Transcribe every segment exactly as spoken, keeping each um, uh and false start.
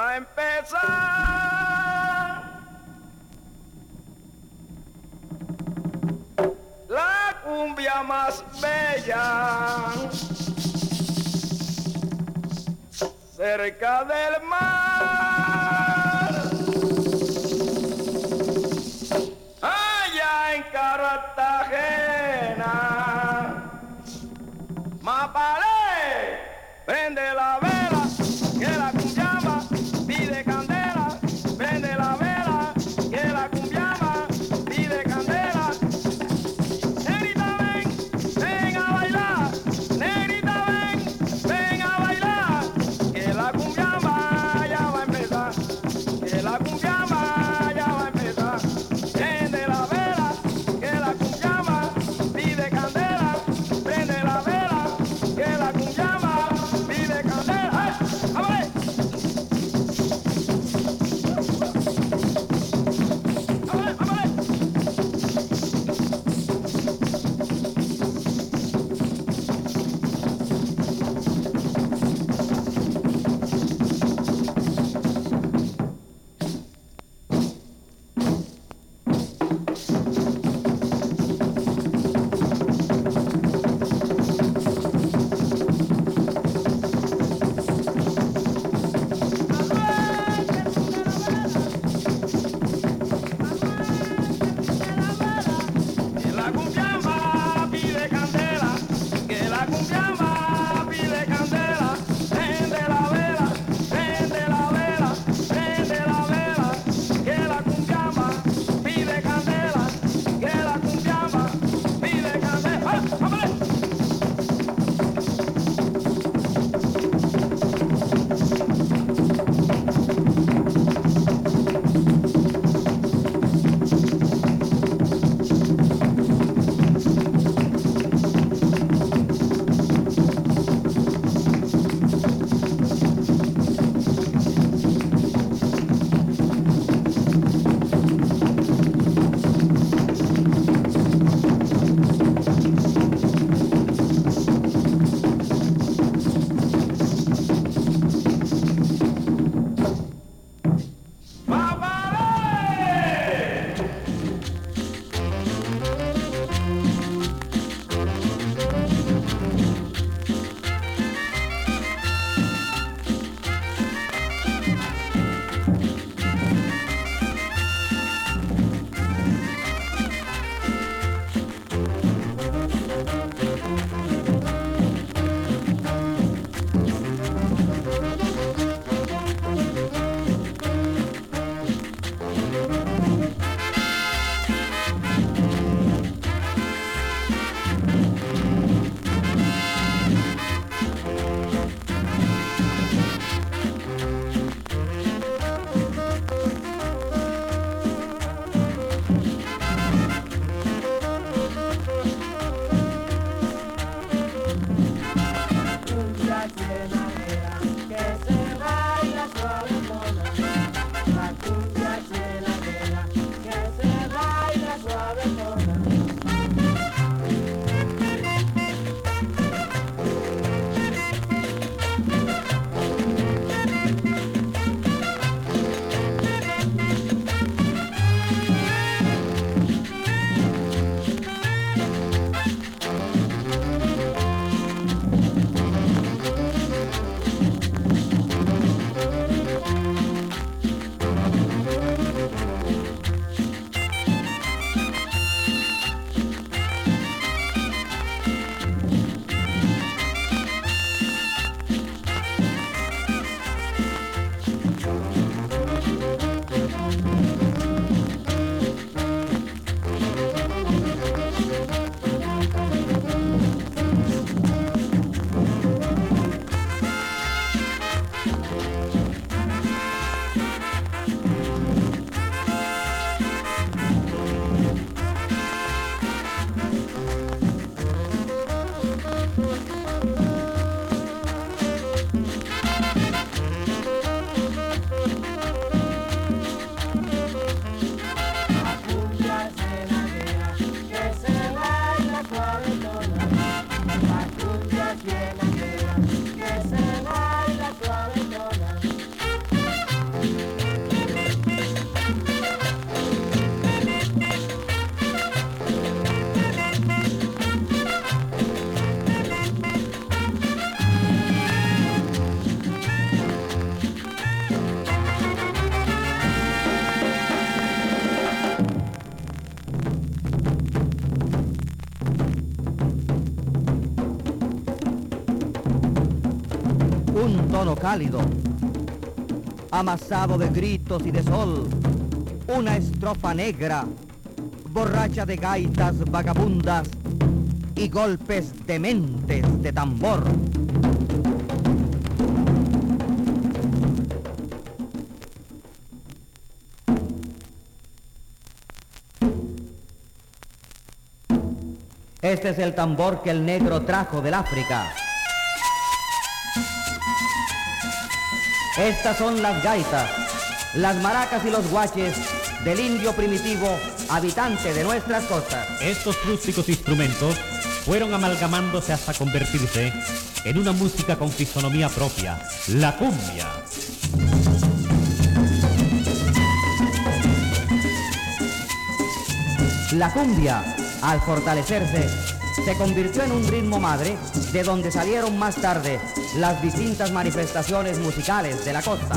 va a empezar la cumbia más bella cerca del mar, allá en Cartagena. Mapale, prende la vela, que la cumbiama pide candela. Prende la vela, que la cumbiama pide candela. Negrita ven, ven a bailar. Negrita ven, ven a bailar. Que la cumbiama ya va a empezar. Que la cumbiama ya va a empezar. Prende la vela, que la cumbiama pide candela. Prende la vela, que la cumbiama pide candela. ¡Ay! ¡Vámonos! ¡Vámonos, vámonos! Que la cumbiama pide candela, que la cumbiama pide candela. Prende la vela, prende la vela, prende la vela. Que la cumbiama pide candela, que la cumbiama pide candela. ¡Ah! ¡Vámonos! ¡Vámonos! Cumbia chenadera, que se baila suavezona. La cumbia chenadera, que se baila suavezona. un tono cálido, amasado de gritos y de sol, una estrofa negra, borracha de gaitas vagabundas y golpes dementes de tambor. Este es el tambor que el negro trajo del África. Estas son las gaitas, las maracas y los guaches del indio primitivo, habitante de nuestras costas. Estos rústicos instrumentos fueron amalgamándose hasta convertirse en una música con fisonomía propia, la cumbia. La cumbia, al fortalecerse, se convirtió en un ritmo madre de donde salieron más tarde las distintas manifestaciones musicales de la costa.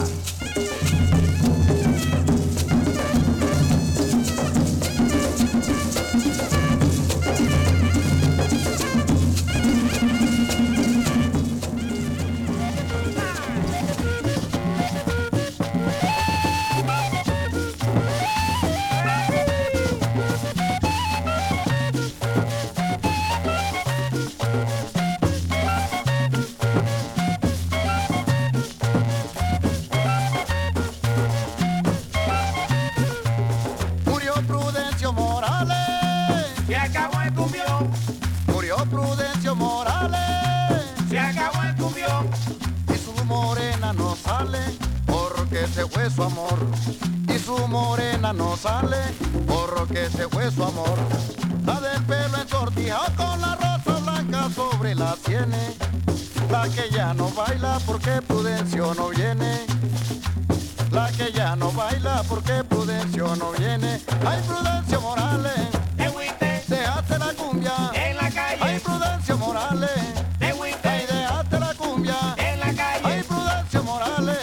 Se fue su amor y su morena no sale porque se fue su amor. La del pelo entortijado con la rosa blanca sobre las sienes, la que ya no baila porque Prudencio no viene, la que ya no baila porque Prudencio no viene. Ay, Prudencio Morales, dejaste la cumbia en la calle. Ay, Prudencio Morales, ay, dejaste la cumbia en la calle. Ay, Prudencio Morales,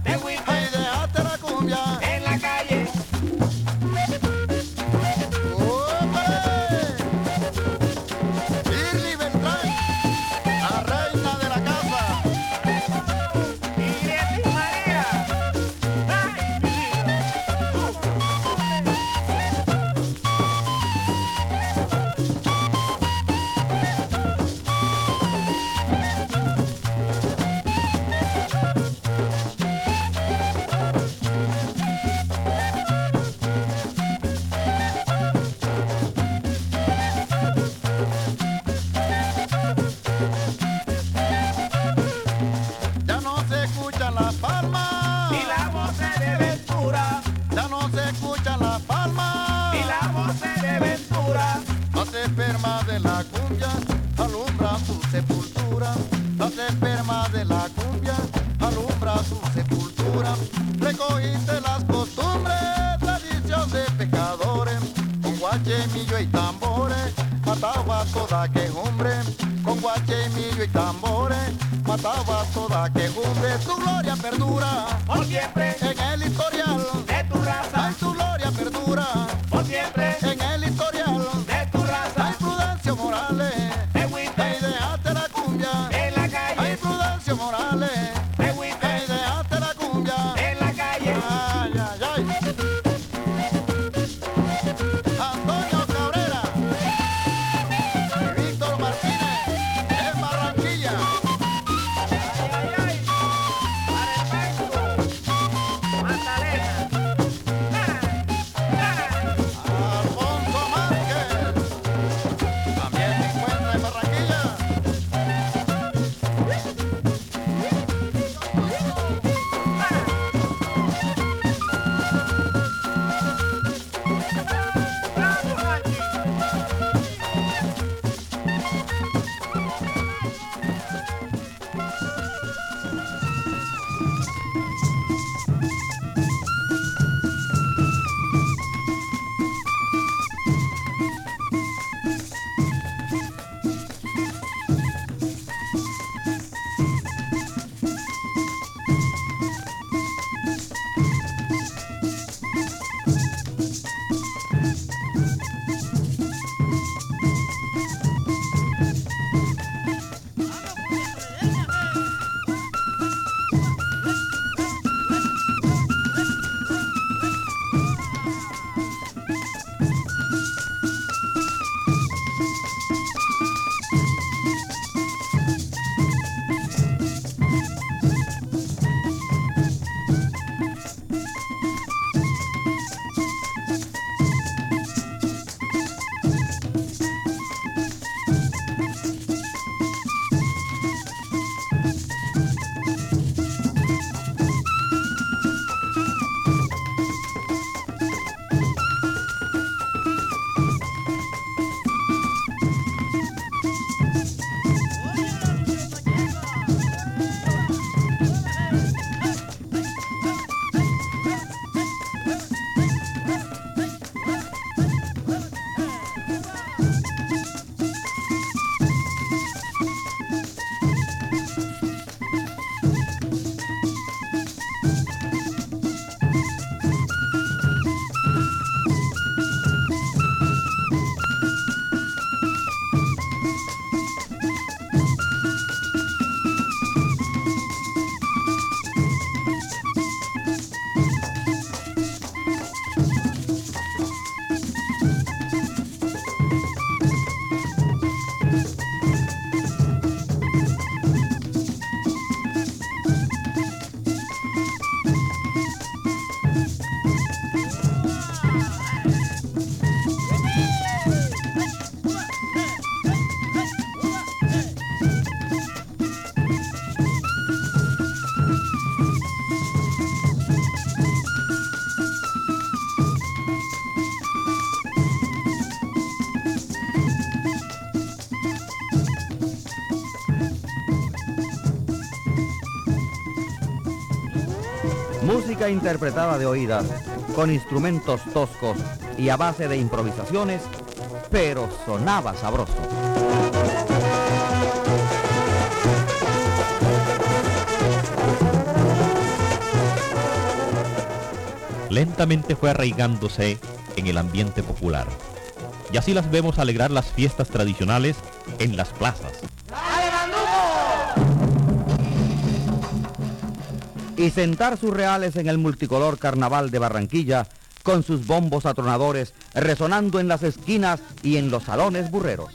en la calle. Irly Beltrán, la reina de la casa. Y Leti María. Ya no se escuchan las palmas Y la voz de Ventura. ya no se escuchan las palmas Y la voz de Ventura. las espermas de la cumbia alumbran su sepultura. Las espermas de la cumbia alumbran su sepultura. Recogiste las costumbres, tradición de pecadores, con guache, millo y tambores, mataba toda quejumbre. Con guache, millo y tambores, mataba toda quejumbre. Tu gloria perdura Por siempre en el historial de tu raza. Ay, tu gloria perdura Por siempre en el historial de tu raza. Ay, Prudencio Morales, De ay, Winter dejaste la cumbia en la Ay, calle. Prudencio Morales, De ay, Winter dejaste la cumbia en la calle. Ay, ay, ay. Antonio Cabrera y Víctor Martínez en Barranquilla. Ay, ay, ay. Para el Paco. Magdalena. Ah, ah. Alfonso Márquez también se encuentra en Barranquilla. Música interpretada de oídas, con instrumentos toscos y a base de improvisaciones, pero sonaba sabroso. Lentamente fue arraigándose en el ambiente popular. Y así las vemos alegrar las fiestas tradicionales en las plazas. Y sentar sus reales en el multicolor carnaval de Barranquilla, con sus bombos atronadores resonando en las esquinas y en los salones burreros.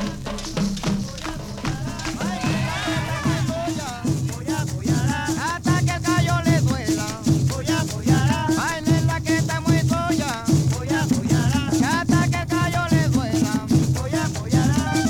Hasta que el gallo le duela, voy a apoyar. Bailen la que está muy soya, voy a apoyar. Hasta que el gallo le duela, voy a apoyar.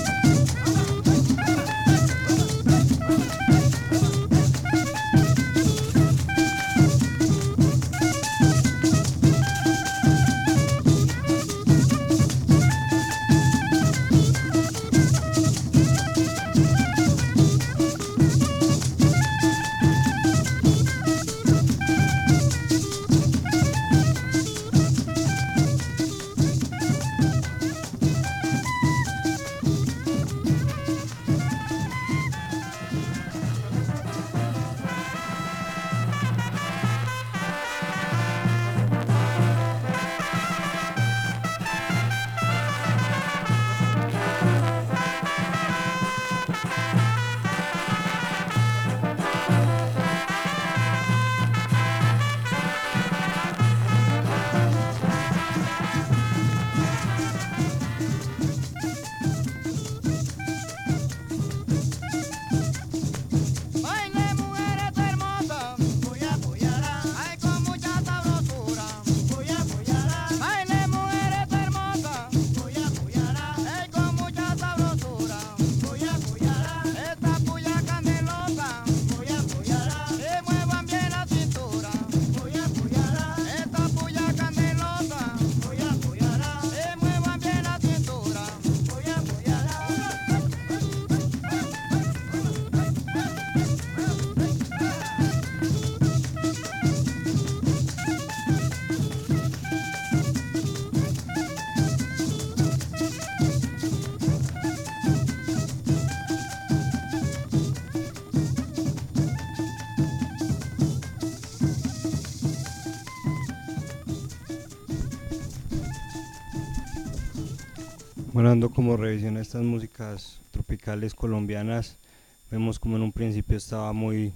Bueno, dando como revisión a estas músicas tropicales colombianas, vemos como en un principio estaba muy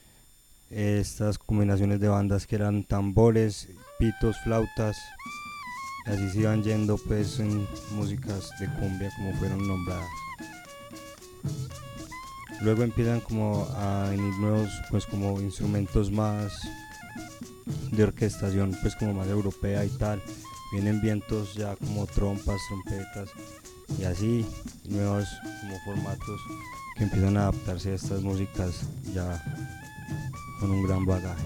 eh, estas combinaciones de bandas que eran tambores, pitos, flautas, y así se iban yendo pues en músicas de cumbia como fueron nombradas. Luego empiezan como a venir nuevos pues como instrumentos más de orquestación pues como más europea y tal. Vienen vientos ya como trompas, trompetas y así nuevos como formatos que empiezan a adaptarse a estas músicas ya con un gran bagaje.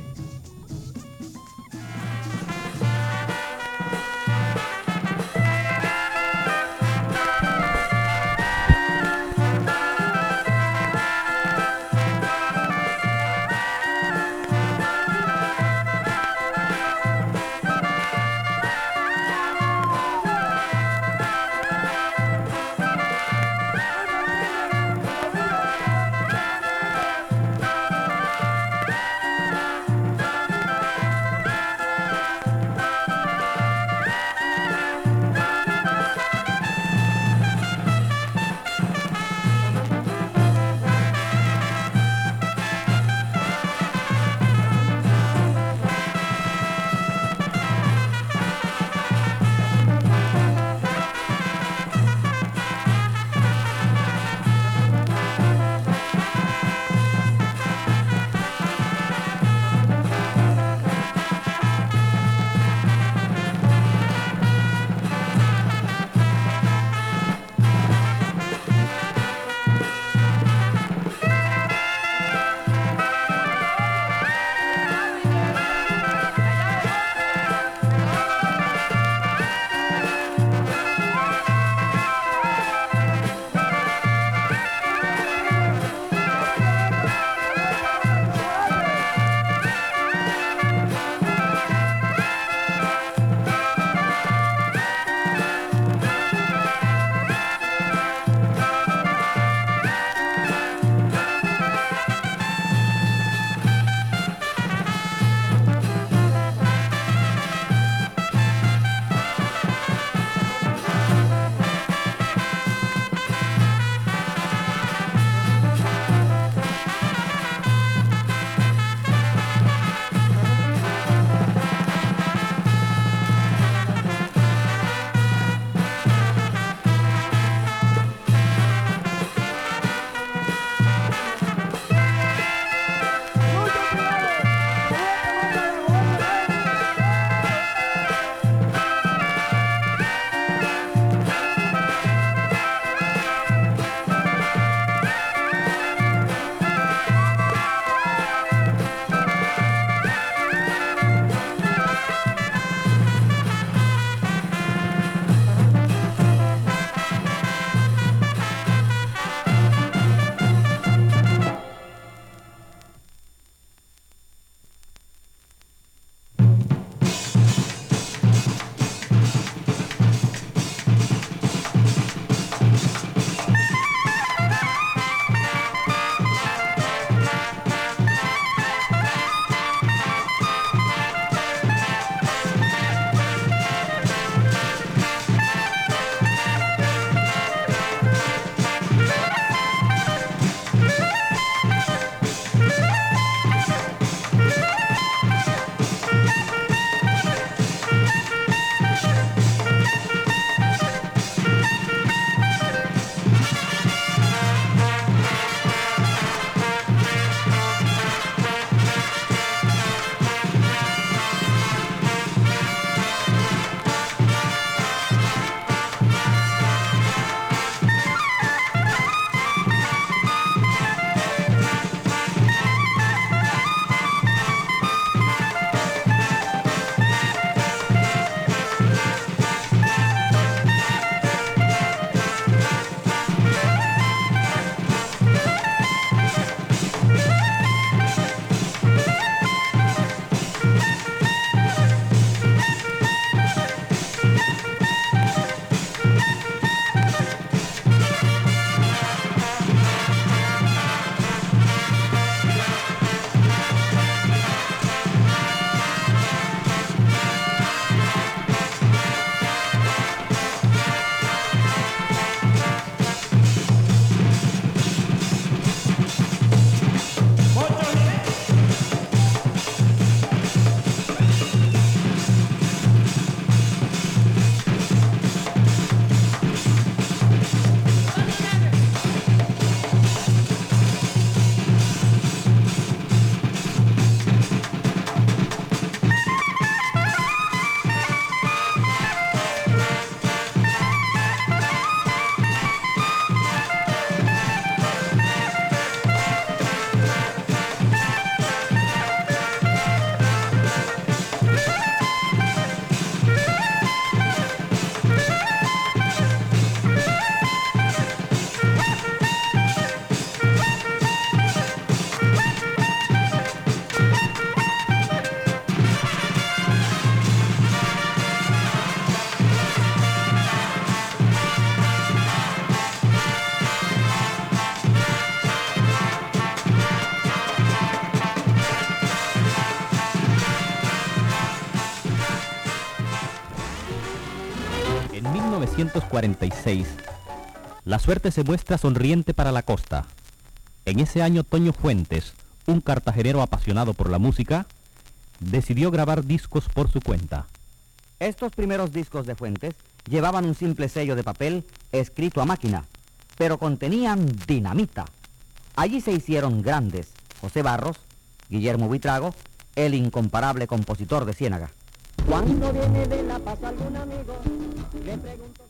novecientos cuarenta y seis, la suerte se muestra sonriente para la costa. En ese año, Toño Fuentes, un cartagenero apasionado por la música, decidió grabar discos por su cuenta. Estos primeros discos de Fuentes llevaban un simple sello de papel escrito a máquina, pero contenían dinamita. Allí se hicieron grandes José Barros, Guillermo Buitrago, el incomparable compositor de Ciénaga. Cuando viene de La Paz algún amigo, le pregunto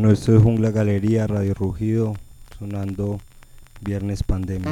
Bueno, esto es Jungla Galería, Radio Rugido, sonando Viernes Pandémico.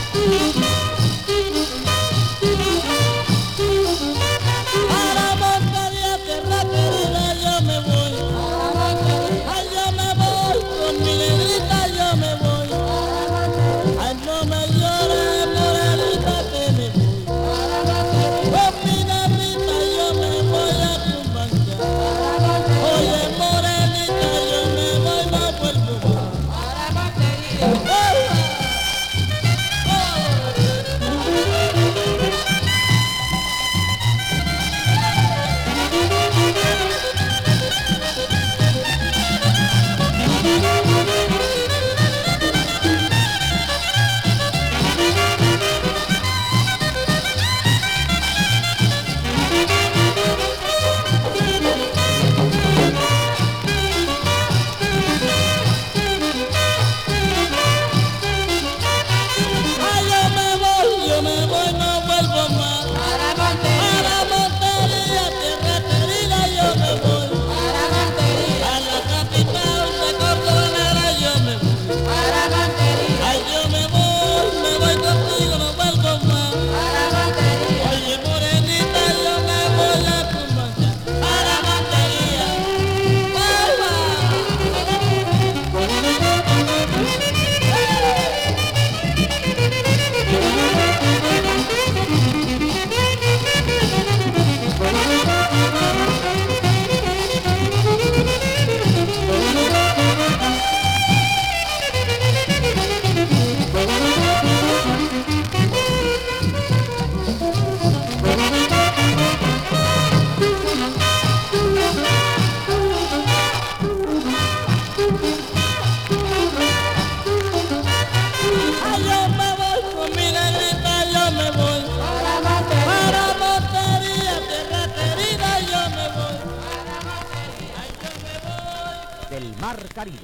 Para del Mar Caribe.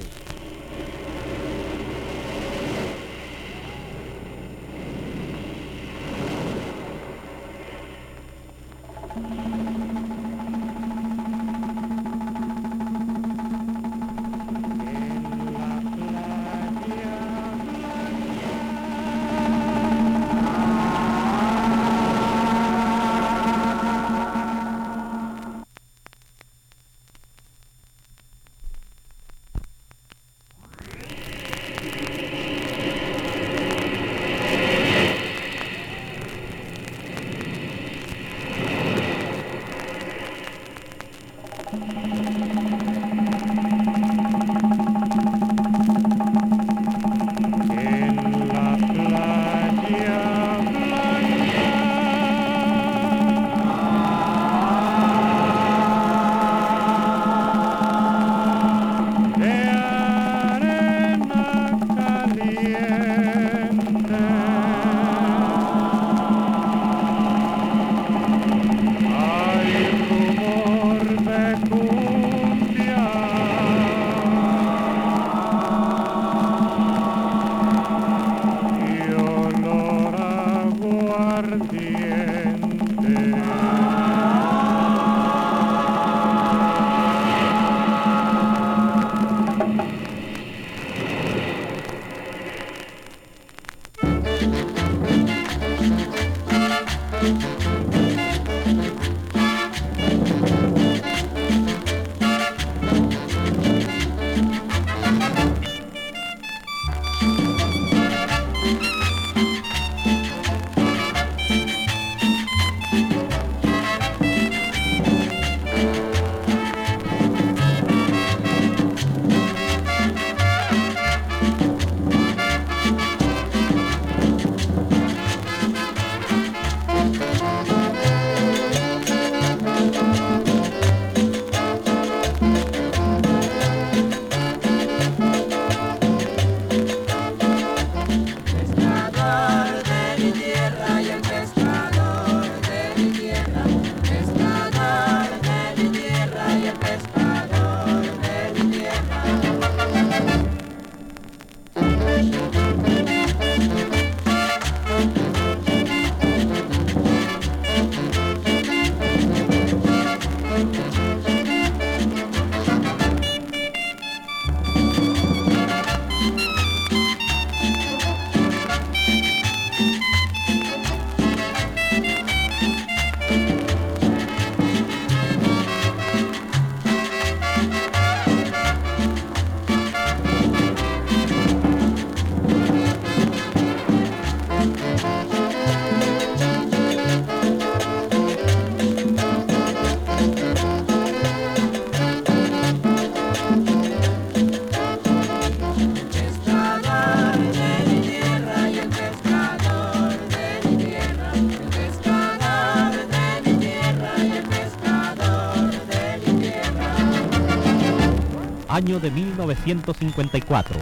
Año de mil novecientos cincuenta y cuatro.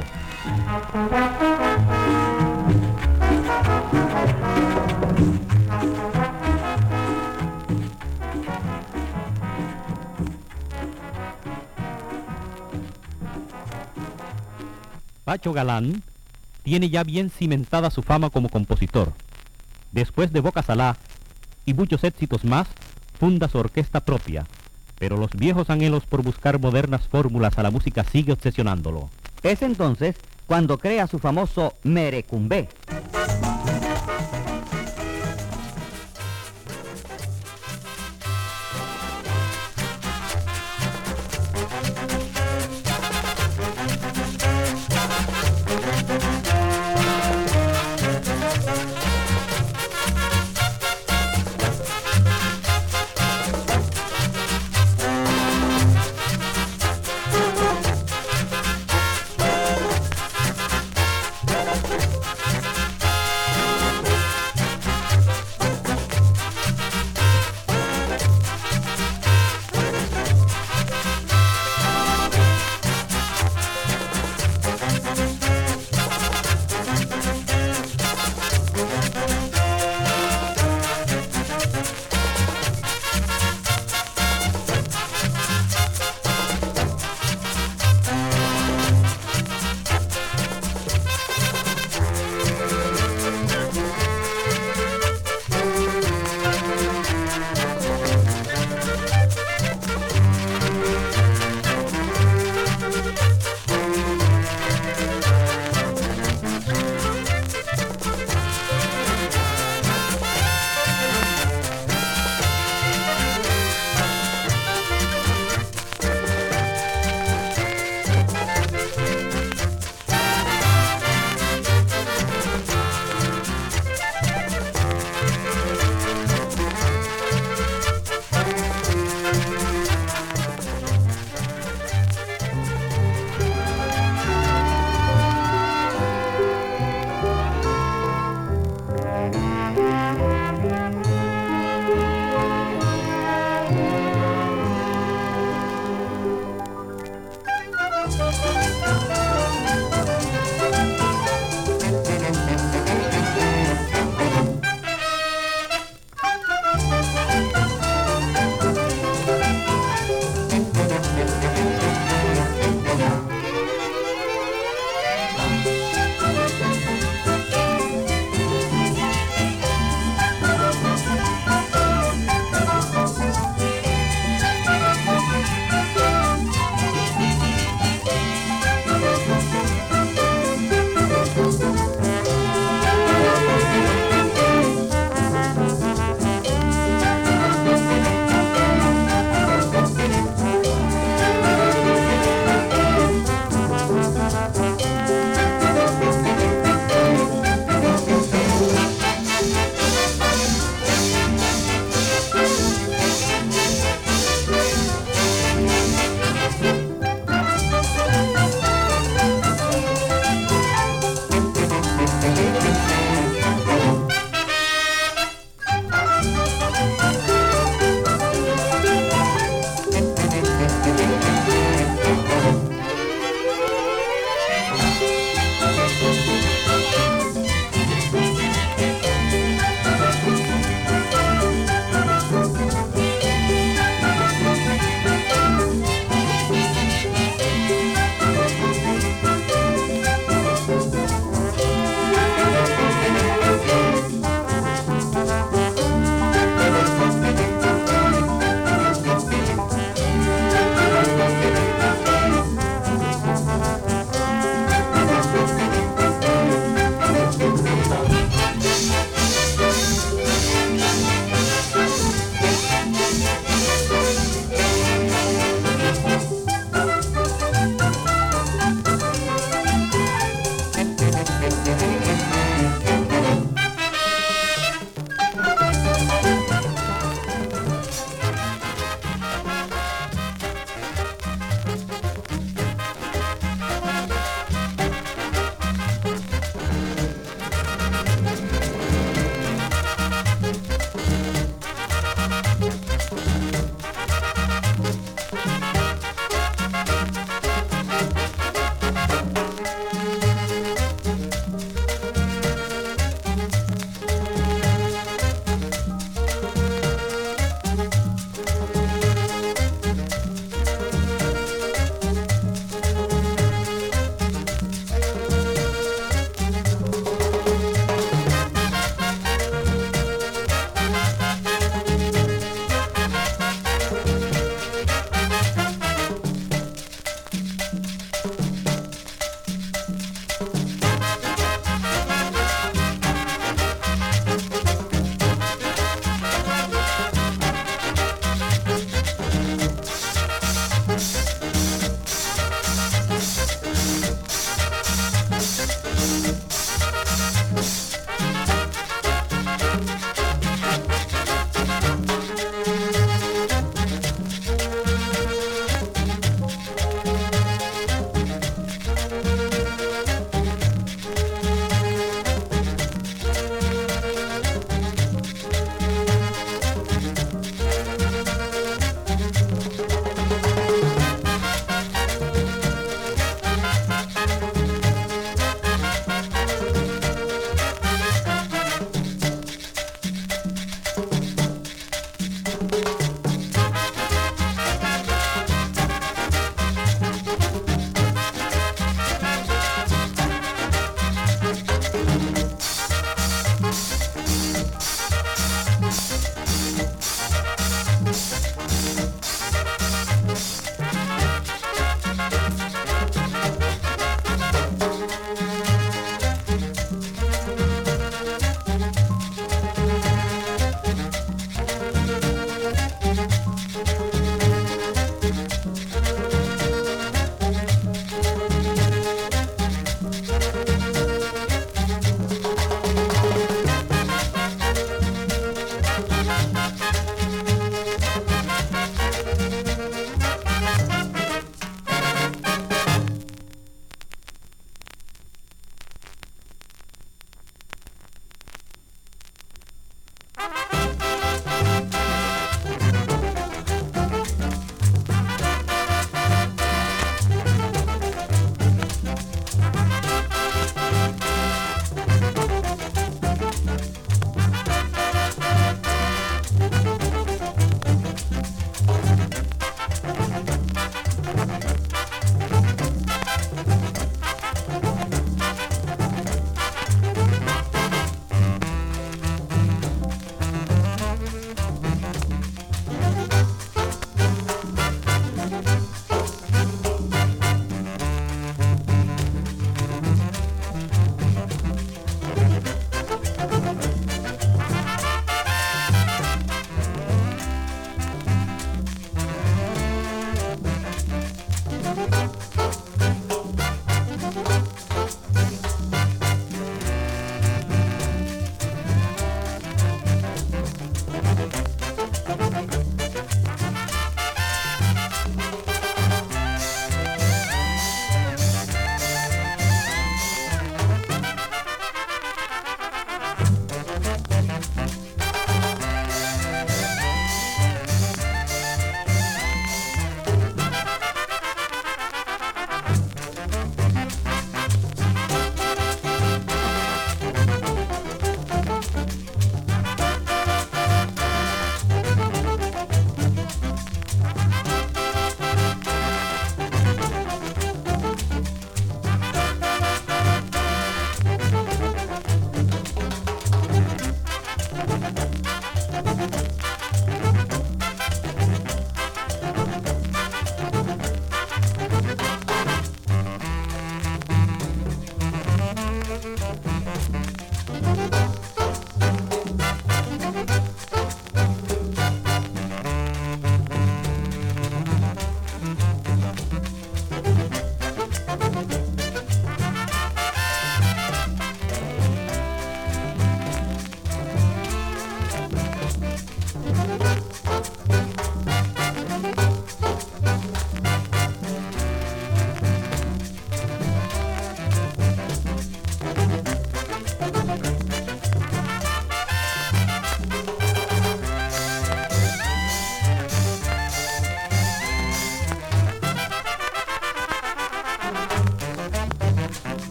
Pacho Galán tiene ya bien cimentada su fama como compositor. Después de Boca Salá y muchos éxitos más, funda su orquesta propia, pero los viejos anhelos por buscar modernas fórmulas a la música sigue obsesionándolo. Es entonces cuando crea su famoso Merecumbé.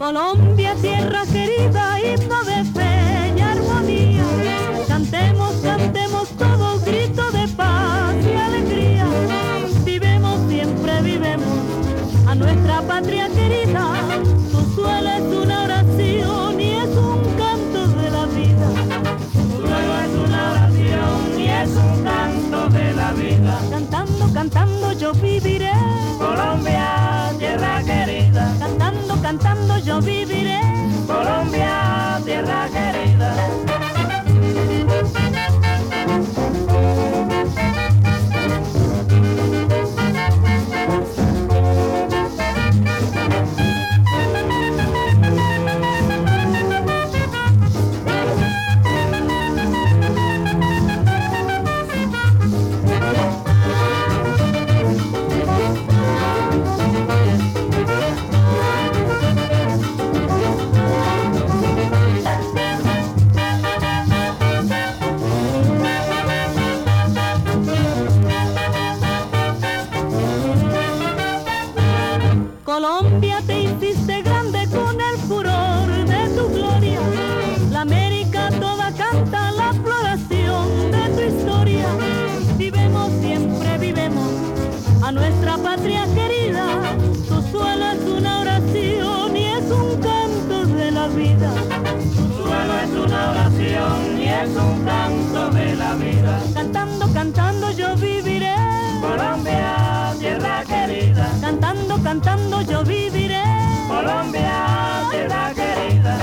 Colombia, tierra querida, himno de fe y armonía. Cantemos, cantemos todo, grito de paz y alegría. Vivemos, siempre vivemos a nuestra patria querida. Su suelo es una oración y es un canto de la vida. Su suelo es una oración y es un canto de la vida. Cantando, cantando yo viviré. Colombia, tierra querida. Cantando, cantando yo viviré. Colombia, tierra querida. Colombia, te hiciste grande con el furor de tu gloria. La América toda canta la floración de tu historia. Vivemos, siempre vivemos a nuestra patria querida. Su suelo es una oración y es un canto de la vida. Su suelo es una oración y es un canto de la vida. Cantando, cantando yo viviré. Colombia, tierra querida. Cantando, cantando yo viviré. Colombia, tierra querida.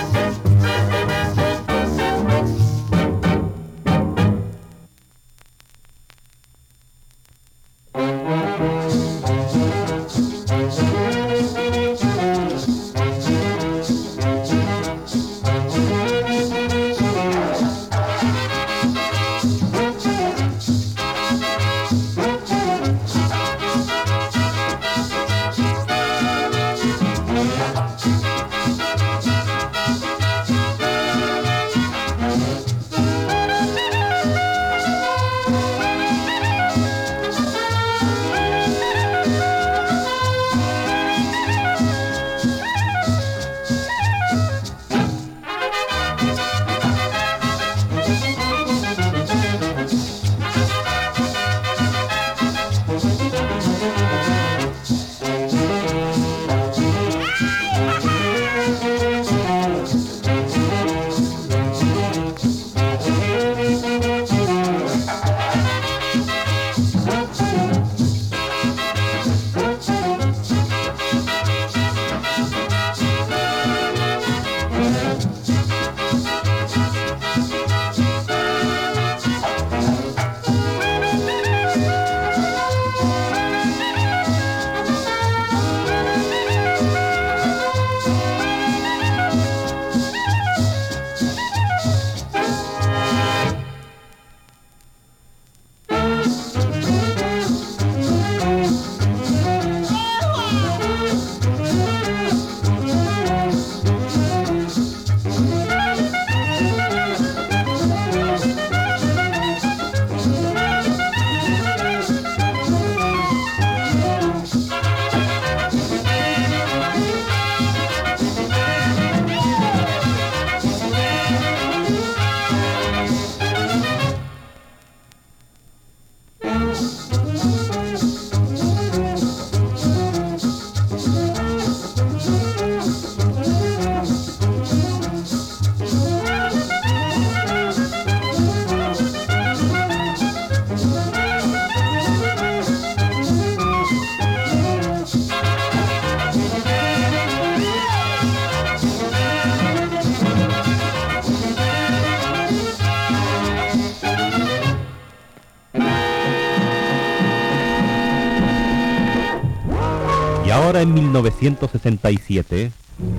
Y ahora en mil novecientos sesenta y siete...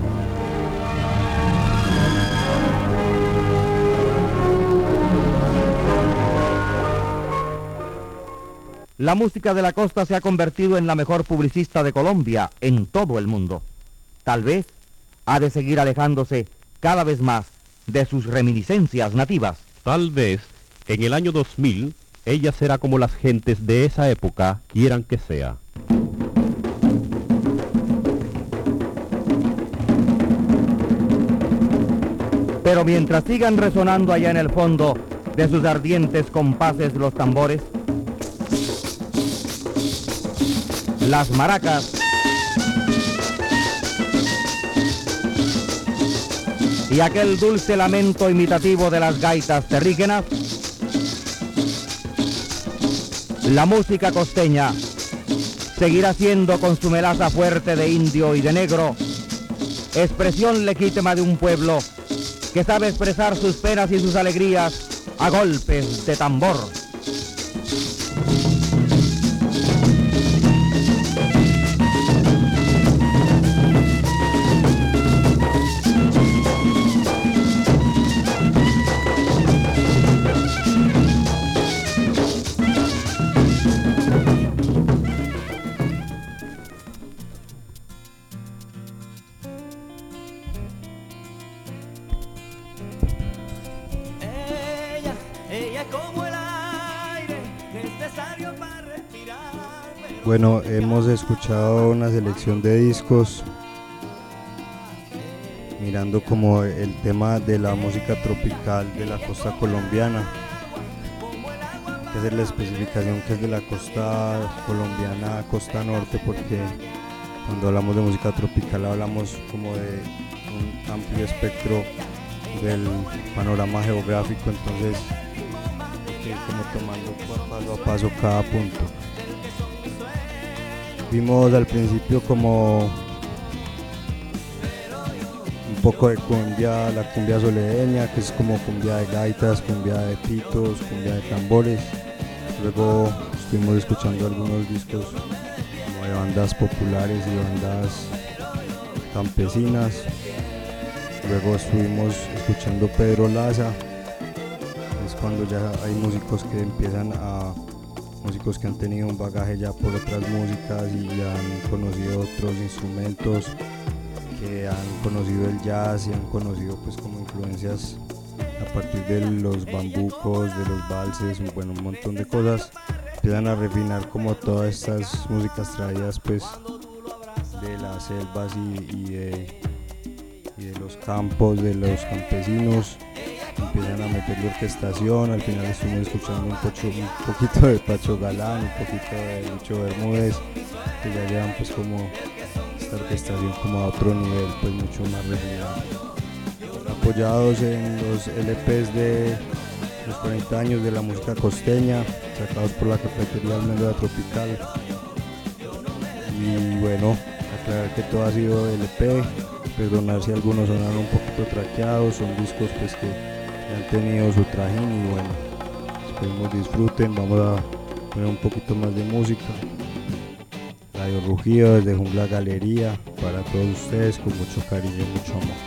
La música de la costa se ha convertido en la mejor publicista de Colombia en todo el mundo. Tal vez ha de seguir alejándose cada vez más de sus reminiscencias nativas. Tal vez en el año dos mil ella será como las gentes de esa época quieran que sea. Pero mientras sigan resonando allá en el fondo de sus ardientes compases los tambores, las maracas y aquel dulce lamento imitativo de las gaitas terrígenas, la música costeña seguirá siendo con su melaza fuerte de indio y de negro, expresión legítima de un pueblo que sabe expresar sus penas y sus alegrías a golpes de tambor. Bueno, hemos escuchado una selección de discos mirando como el tema de la música tropical de la costa colombiana, que es la especificación que es de la costa colombiana, costa norte, porque cuando hablamos de música tropical hablamos como de un amplio espectro del panorama geográfico, entonces hay que ir como tomando paso a paso cada punto. Vimos al principio como un poco de cumbia, la cumbia soleña, que es como cumbia de gaitas, cumbia de pitos, cumbia de tambores. Luego estuvimos escuchando algunos discos como de bandas populares y bandas campesinas. Luego estuvimos escuchando Pedro Laza, es cuando ya hay músicos que empiezan a músicos que han tenido un bagaje ya por otras músicas y ya han conocido otros instrumentos, que han conocido el jazz y han conocido pues como influencias a partir de los bambucos, de los valses, bueno, un montón de cosas. Empiezan a refinar como todas estas músicas traídas pues de las selvas y, y, de, y de los campos, de los campesinos. Empiezan a meterle orquestación, al final estuvimos escuchando un, pocho, un poquito de Pacho Galán, un poquito de Lucho Bermúdez, que ya llevan pues como esta orquestación como a otro nivel, pues mucho más refinado. Apoyados en los L Pes de los cuarenta años de la música costeña, sacados por la cafetería Almendra Tropical. Y bueno, aclarar que todo ha sido L P, perdonar si algunos sonaron un poquito traqueados, son discos pues que han tenido su trajín y bueno, esperemos disfruten. Vamos a poner un poquito más de música. Radio Rugido desde Jungla Galería para todos ustedes con mucho cariño y mucho amor.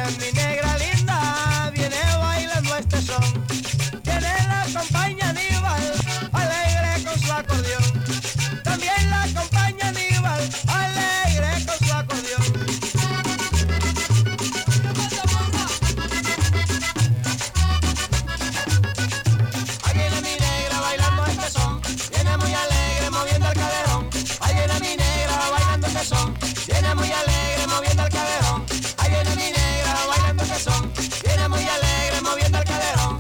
viene mi negra linda, viene bailando este son. Viene la compañía Aníbal, alegre con su acordeón. También la compañía Aníbal, alegre con su acordeón. Ahí viene mi negra bailando este son, viene muy alegre moviendo el caderón. Ahí viene mi negra bailando este son, viene muy alegre moviendo el caderón. Ahí viene mi negra bailando este son, viene muy alegre moviendo el caderón.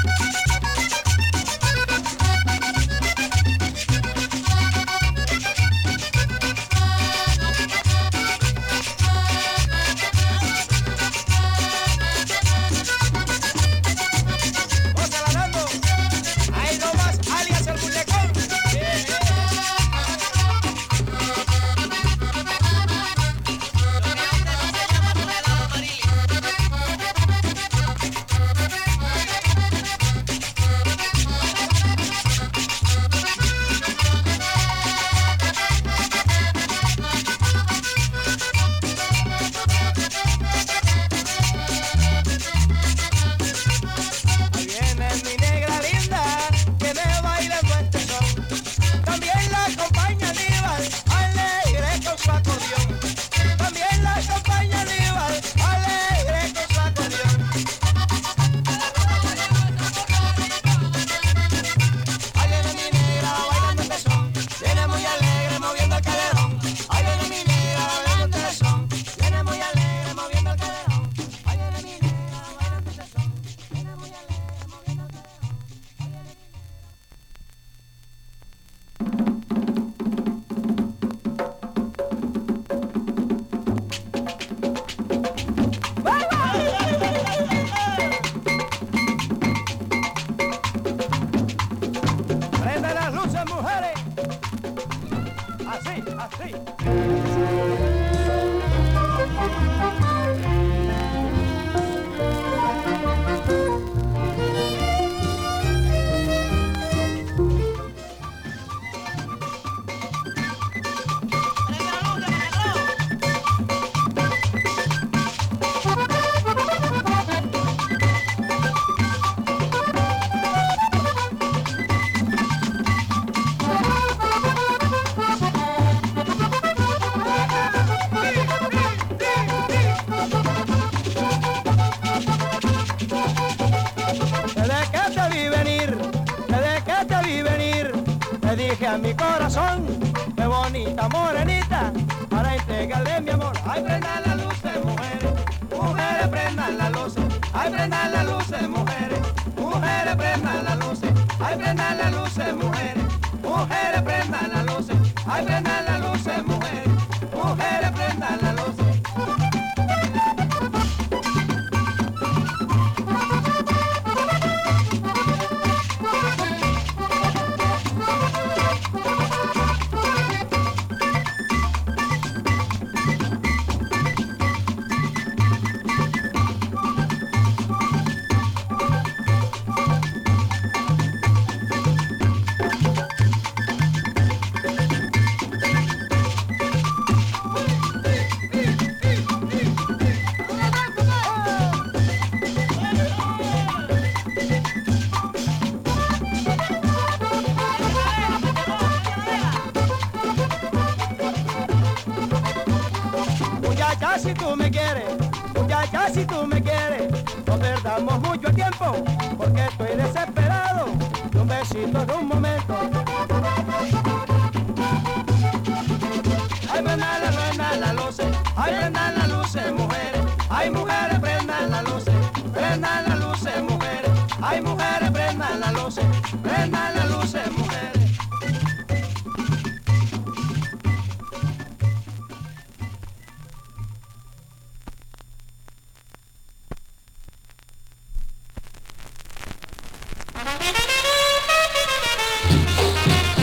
Gózala, Nando. Ahí nomás, alias el muñecón. Ahí viene mi negra linda, viene bailando este son. También la acompaña Aníbal, alegre con su acordeón. También la acompaña Aníbal, alegre con su acordeón. Ahí viene mi negra bailando este son, viene muy alegre moviendo el caderón. Ahí viene mi negra bailando este son, viene muy alegre moviendo el caderón. Ahí viene mi negra bailando este son, viene muy alegre moviendo el caderón. Prende las luces, mujeres. Así, así. Desde que te vi venir, desde que te vi venir, te dije a mi corazón, qué bonita morenita, para entregarle mi amor. Ay, prendan las luces, mujeres, mujeres prendan las luces, ay, prendan las luces, mujeres, mujeres prendan las luces, ay, prendan las luces, mujeres, mujeres prendan las luces, ay, prendan las luces, mujeres, mujeres prendan las luces. Muchacha, si tú me quieres, muchacha, si tú me quieres, no perdamos mucho tiempo, porque estoy desesperado de un besito de un momento. Ay, prendan las, prendan las luces, ay, prendan las luces, mujeres, ay, mujeres, prendan las luces, prendan las luces, mujeres, ay, mujeres, prendan las luces, prendan las luces, mujeres.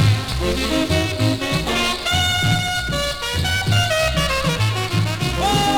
¡Oh!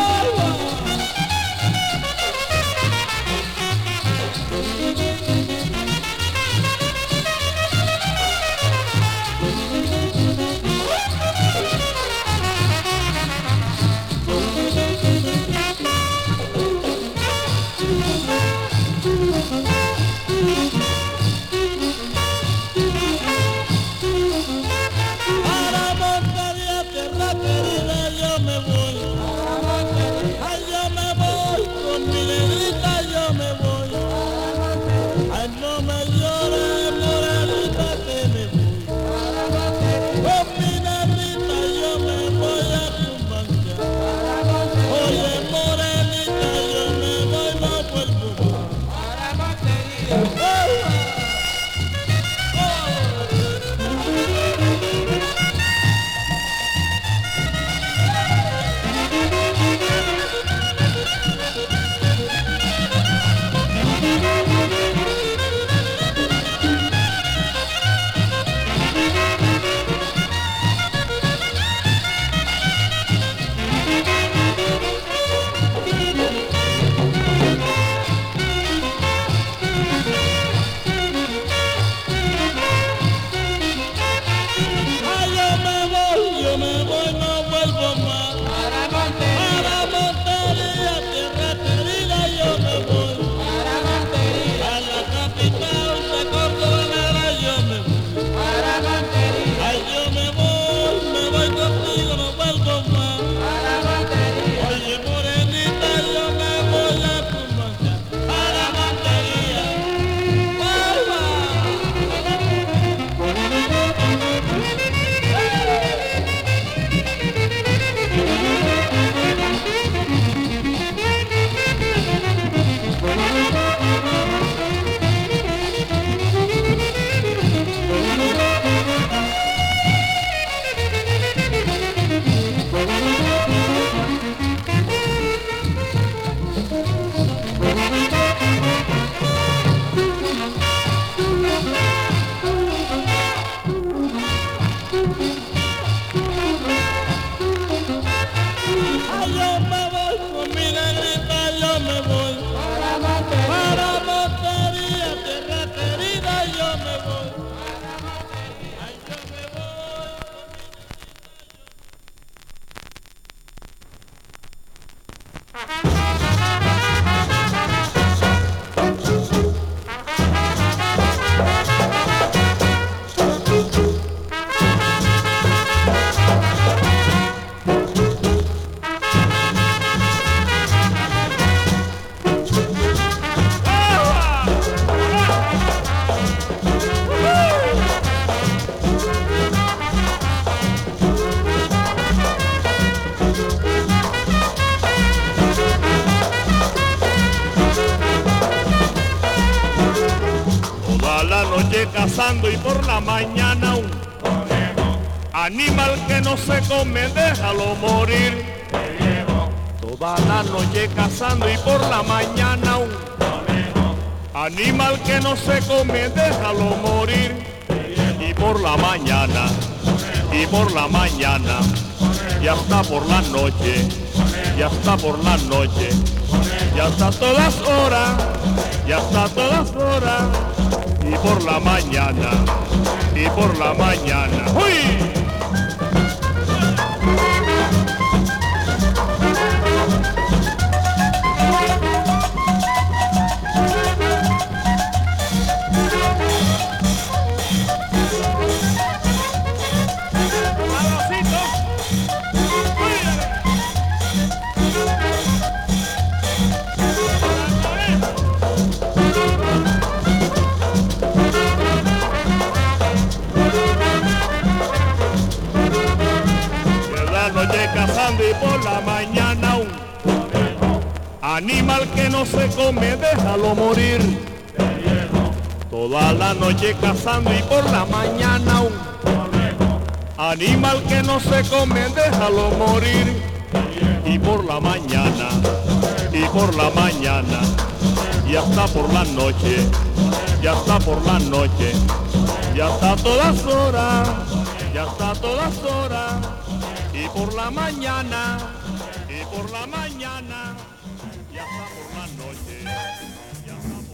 Cazando y por la mañana un conejo, animal que no se come, déjalo morir. Toda la noche cazando y por la mañana un conejo, animal que no se come, déjalo morir. Y por la mañana, y por la mañana, y hasta por la noche, y hasta por la noche, y hasta todas horas, y hasta todas horas. Y por la mañana, y por la mañana. ¡Uy! Cazando y por la mañana un conejo, animal que no se come, déjalo morir. Toda la noche cazando y por la mañana un conejo, animal que no se come, déjalo morir. Y por la mañana, y por la mañana, y hasta por la noche, y hasta por la noche, y hasta todas horas, y hasta todas horas. Y por la mañana, y por la mañana, y hasta por la noche, y hasta por...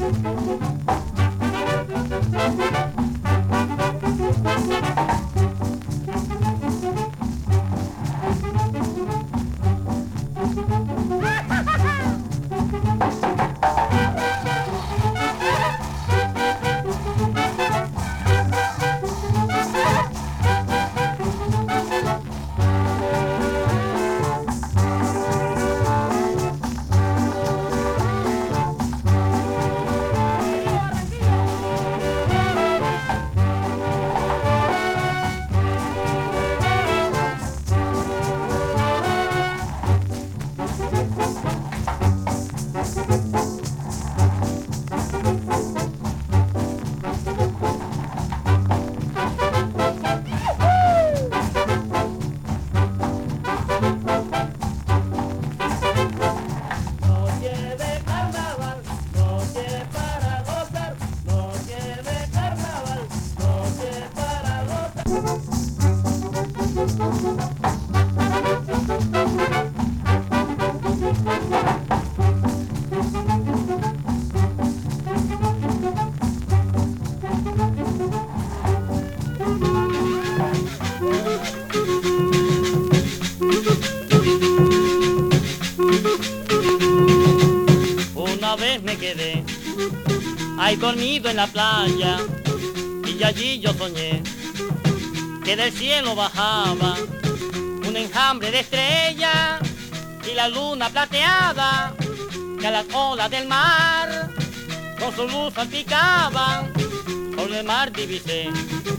Ay, dormido en la playa, y allí yo soñé que del cielo bajaba un enjambre de estrellas y la luna plateada que a las olas del mar con su luz salpicaban. Sobre el mar divisé,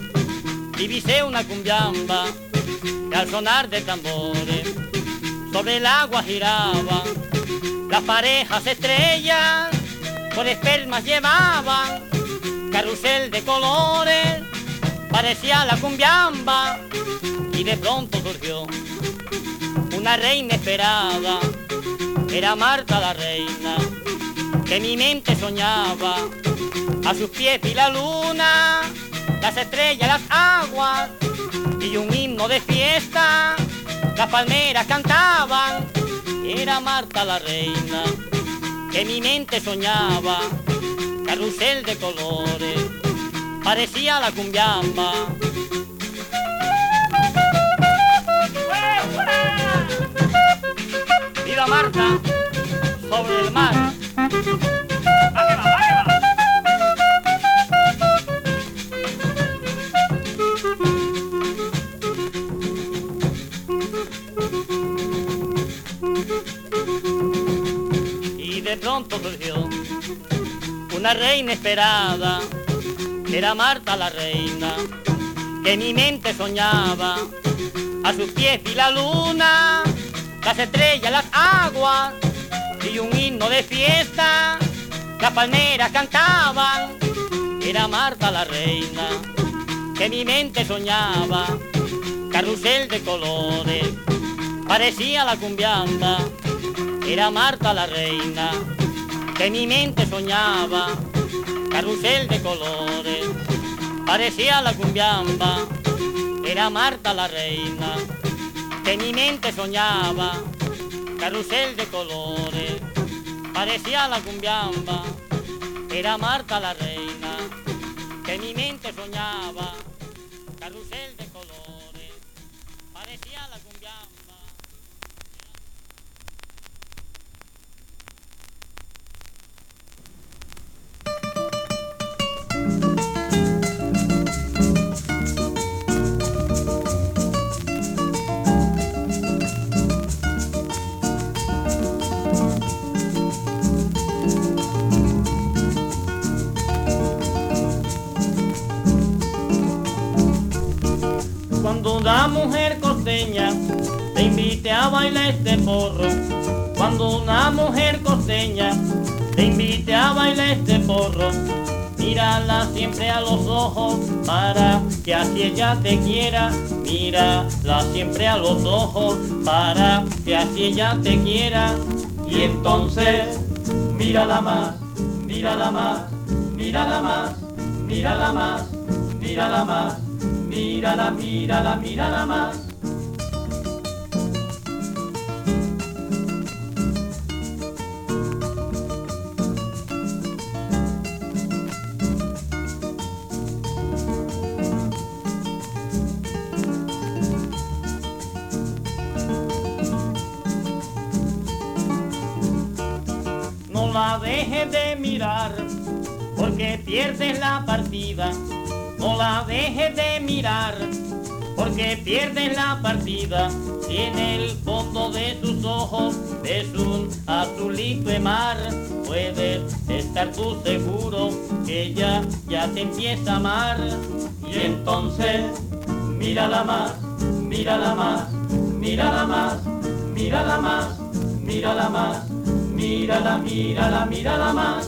divisé una cumbiamba que al sonar de tambores sobre el agua giraba. Las parejas estrellas por espermas llevaban, carrusel de colores, parecía la cumbiamba, y de pronto surgió una reina esperada, era Marta la reina, que mi mente soñaba, a sus pies vi la luna, las estrellas, las aguas, y un himno de fiesta, las palmeras cantaban, era Marta la reina, que mi mente soñaba, carrusel de colores, parecía la cumbiamba. ¡Viva Marta sobre el mar! ¡Arriba, arriba! De pronto surgió una reina esperada, era Marta la reina, que mi mente soñaba, a sus pies vi la luna, las estrellas, las aguas, y un himno de fiesta, las palmeras cantaban, era Marta la reina, que mi mente soñaba, carrusel de colores, parecía la cumbiamba. Era Marta la reina, que mi mente soñaba, carrusel de colores, parecía la cumbiamba. Era Marta la reina, que mi mente soñaba, carrusel de colores, parecía la cumbiamba. Era Marta la reina, que mi mente soñaba, carrusel de colores, parecía la cumbiamba. Cuando una mujer costeña te invite a bailar este porro, cuando una mujer costeña te invite a bailar este porro, mírala siempre a los ojos para que así ella te quiera, mírala siempre a los ojos para que así ella te quiera, y entonces mírala más, mírala más, mírala más, mírala más, mírala más. Mírala, mírala, mírala más. la dejes de mirar, porque pierdes la partida. No la dejes de mirar, porque pierdes la partida. Y en el fondo de sus ojos ves un azulito de mar. Puedes estar tú seguro que ella ya te empieza a amar. Y entonces mírala más, mírala más, mírala más, mírala más, mírala más, mírala, mírala, mírala más.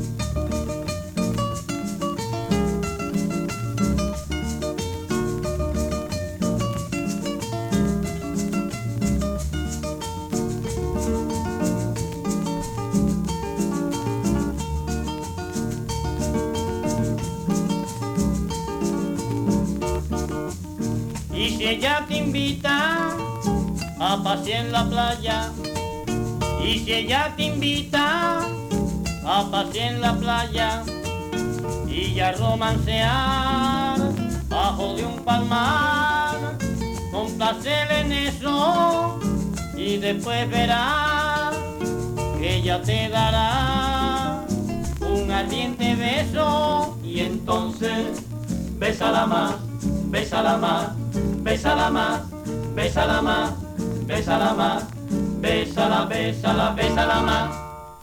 Y si ella te invita a pasear en la playa, y si ella te invita a pasear en la playa y a romancear bajo de un palmar, con placer en eso, y después verás que ella te dará un ardiente beso. Y entonces bésala más, bésala más, bésala más, bésala más, bésala más, bésala, bésala, bésala más.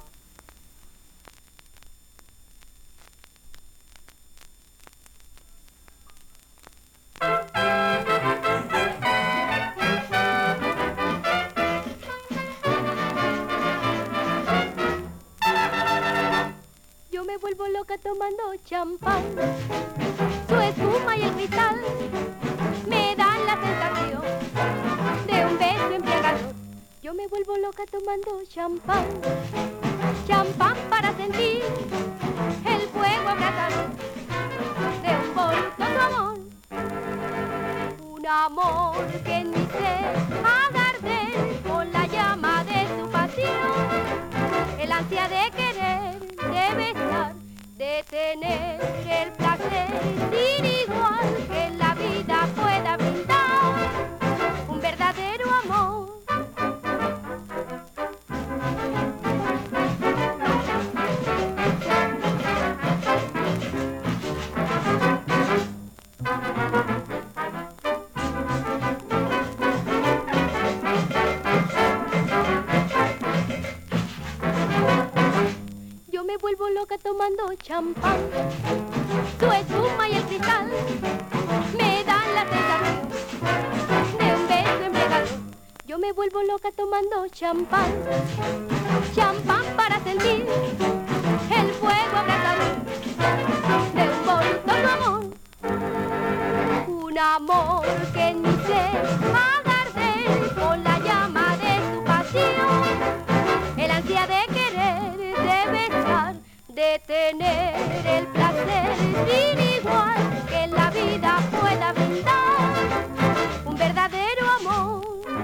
Yo me vuelvo loca tomando champán, su espuma y el cristal me dan la sensación de un beso embriagador. Yo me vuelvo loca tomando champán, champán para sentir el fuego abrasador de un voluptuoso amor. Un amor que en mi ser haga arder con la llama de su pasión, el ansia de querer, de besar, de tener el placer sin igual que en la vida pueda brindar un verdadero amor. Yo me vuelvo loca tomando champán, su espuma y el cristal me dan la sensación de un beso embriagador. Yo me vuelvo loca tomando champán, champán para sentir el fuego abrasador de un voluptuoso amor. Un amor que en mi ser haga arder con la llama de su pasión, el ansia de querer, de besar, de tener el placer sin igual que en la vida pueda brindar un verdadero amor.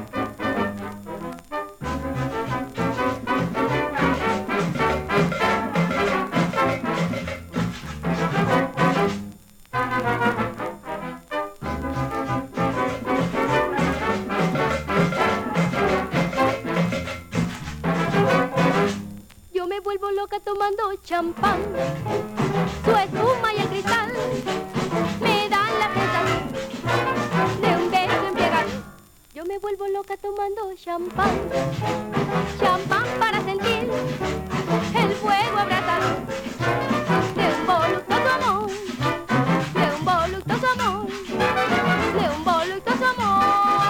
Yo me vuelvo loca tomando champán, su espuma y el cristal me dan la sensación de un beso embriagador. Yo me vuelvo loca tomando champán, champán para sentir el fuego abrasador de un voluptuoso amor, de un voluptuoso amor, de un voluptuoso amor.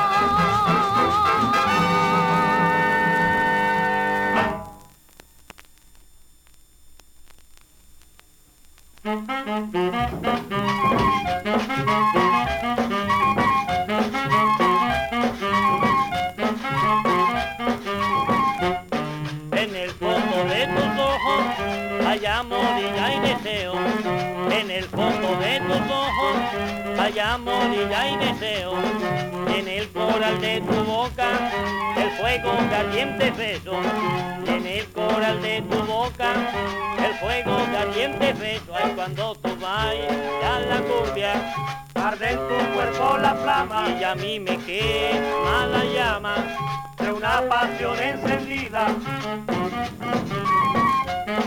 En el fondo de tus ojos hay amor y hay deseo. En el fondo de tus ojos hay amor y hay deseo. En el coral de tu boca el fuego caliente beso. En el coral de tu boca el fuego caliente beso. Ay, cuando tú vayas la cumbia, arde en tu cuerpo la flama y a mí me quema la llama de una pasión encendida.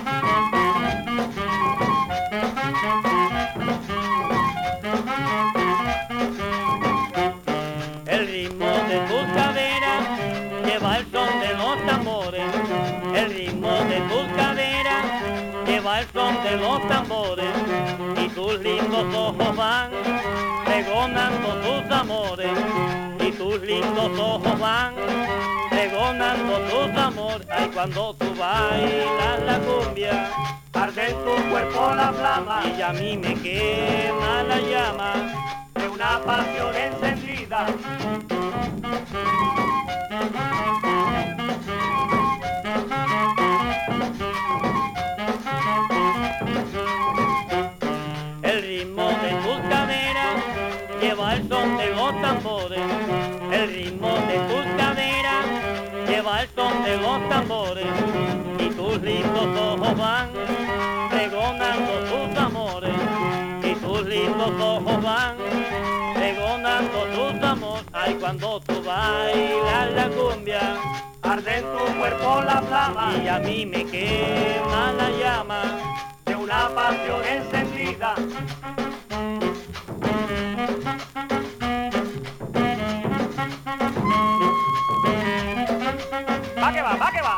de los tambores y tus lindos ojos van pregonando tus amores y tus lindos ojos van pregonando tus amores. Ay, cuando tú bailas la cumbia arde en tu cuerpo la flama y a mí me quema la llama de una pasión encendida. El ritmo de tus caderas lleva el son de los tambores. El ritmo de tus caderas lleva el son de los tambores. Y tus lindos ojos van pregonando tus amores. Y tus lindos ojos van pregonando tus amores. Ay, cuando tú bailas la cumbia arde en tu cuerpo la flama y a mí me quema la llama de una pasión encendida. Va que va, va que va.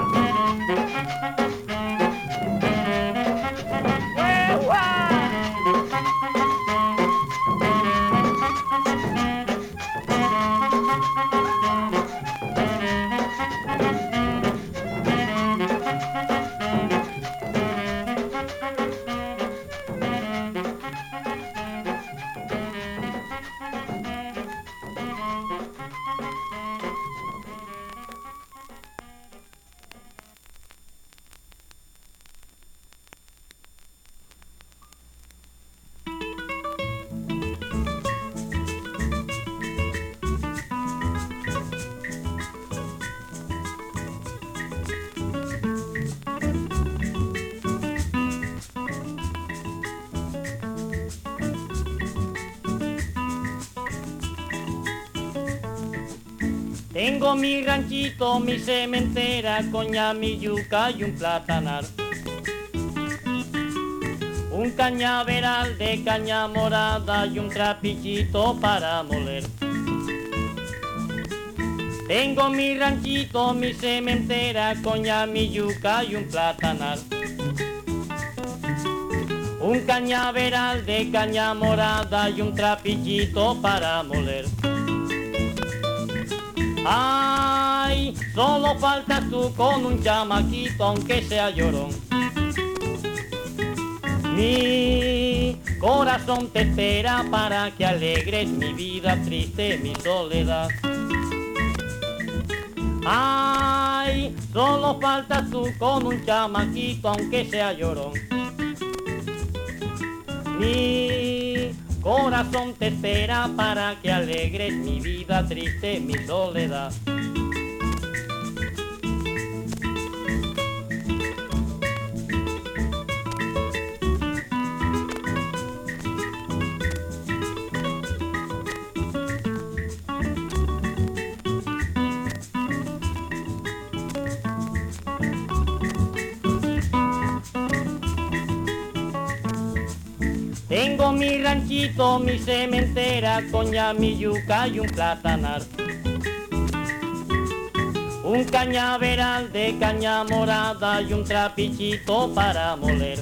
Tengo mi ranchito, mi cementera, coña, mi yuca y un platanar. Un cañaveral de caña morada y un trapichito para moler. Tengo mi ranchito, mi cementera, coña, mi yuca y un platanar. Un cañaveral de caña morada y un trapichito para moler. Ay, solo faltas tú con un chamaquito, aunque sea llorón. Mi corazón te espera para que alegres mi vida triste, mi soledad. Ay, solo faltas tú con un chamaquito, aunque sea llorón. Mi corazón te espera para que alegres mi vida triste, mi soledad. Tengo mi ranchito, mi cementera, coña, mi yuca y un platanar. Un cañaveral de caña morada y un trapichito para moler.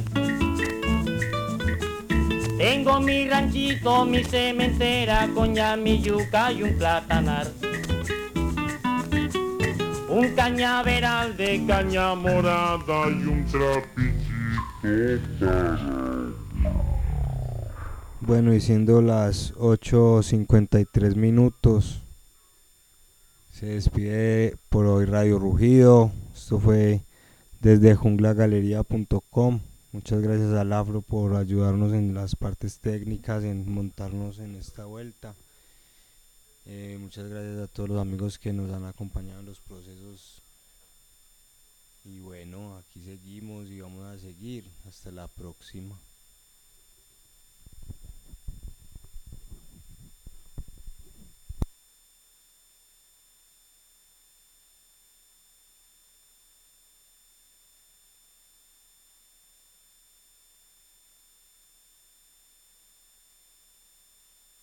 Tengo mi ranchito, mi cementera, coña, mi yuca y un platanar. Un cañaveral de caña morada y un trapichito para... Bueno, y siendo las ocho cincuenta y tres minutos, se despide por hoy Radio Rugido. Esto fue desde jungla galería punto com. Muchas gracias al Afro por ayudarnos en las partes técnicas, en montarnos en esta vuelta. Eh, muchas gracias a todos los amigos que nos han acompañado en los procesos. Y bueno, aquí seguimos y vamos a seguir. Hasta la próxima.